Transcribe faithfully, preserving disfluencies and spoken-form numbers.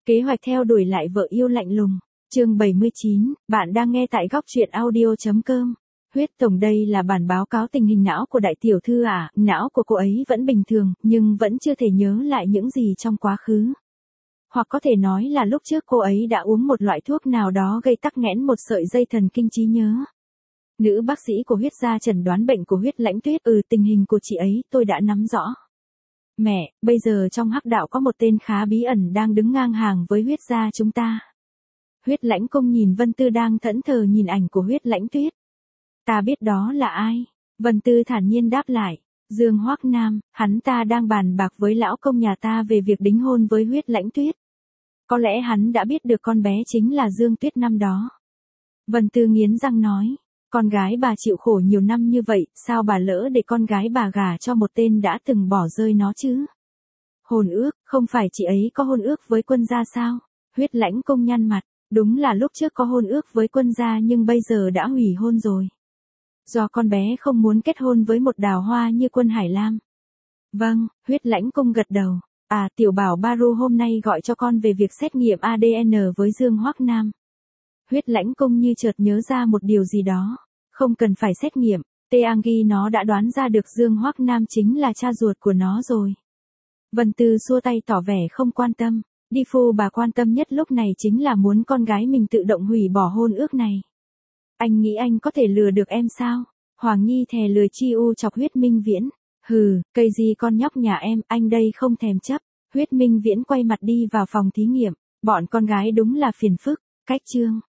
Kế hoạch theo đuổi lại vợ yêu lạnh lùng. Chương bảy mươi chín, bạn đang nghe tại góc truyện audio chấm com. Huyết tổng, đây là bản báo cáo tình hình não của đại tiểu thư à, não của cô ấy vẫn bình thường, nhưng vẫn chưa thể nhớ lại những gì trong quá khứ. Hoặc có thể nói là lúc trước cô ấy đã uống một loại thuốc nào đó gây tắc nghẽn một sợi dây thần kinh trí nhớ. Nữ bác sĩ của Huyết gia chẩn đoán bệnh của Huyết Lãnh Tuyết. Ừ, tình hình của chị ấy tôi đã nắm rõ. Mẹ, bây giờ trong hắc đạo có một tên khá bí ẩn đang đứng ngang hàng với Huyết gia chúng ta. Huyết Lãnh Công nhìn Vân Tư đang thẫn thờ nhìn ảnh của Huyết Lãnh Tuyết. Ta biết đó là ai. Vân Tư thản nhiên đáp lại. Dương Hoắc Nam, hắn ta đang bàn bạc với lão công nhà ta về việc đính hôn với Huyết Lãnh Tuyết. Có lẽ hắn đã biết được con bé chính là Dương Tuyết năm đó. Vân Tư nghiến răng nói. Con gái bà chịu khổ nhiều năm như vậy, sao bà lỡ để con gái bà gả cho một tên đã từng bỏ rơi nó chứ? Hôn ước, không phải chị ấy có hôn ước với Quân gia sao? Huyết Lãnh Công nhăn mặt. Đúng là lúc trước có hôn ước với Quân gia nhưng bây giờ đã hủy hôn rồi. Do con bé không muốn kết hôn với một đào hoa như Quân Hải Lam. Vâng, Huyết Lãnh Công gật đầu. À, tiểu bảo Baru hôm nay gọi cho con về việc xét nghiệm a đê en với Dương Hoắc Nam. Huyết Lãnh Công như chợt nhớ ra một điều gì đó. Không cần phải xét nghiệm, Teangi nó đã đoán ra được Dương Hoắc Nam chính là cha ruột của nó rồi. Vân Tư xua tay tỏ vẻ không quan tâm. Đi phu bà quan tâm nhất lúc này chính là muốn con gái mình tự động hủy bỏ hôn ước này. Anh nghĩ anh có thể lừa được em sao? Hoàng Nhi thè lười chi u chọc Huyết Minh Viễn. Hừ, cây gì con nhóc nhà em, anh đây không thèm chấp. Huyết Minh Viễn quay mặt đi vào phòng thí nghiệm. Bọn con gái đúng là phiền phức. Cách chương.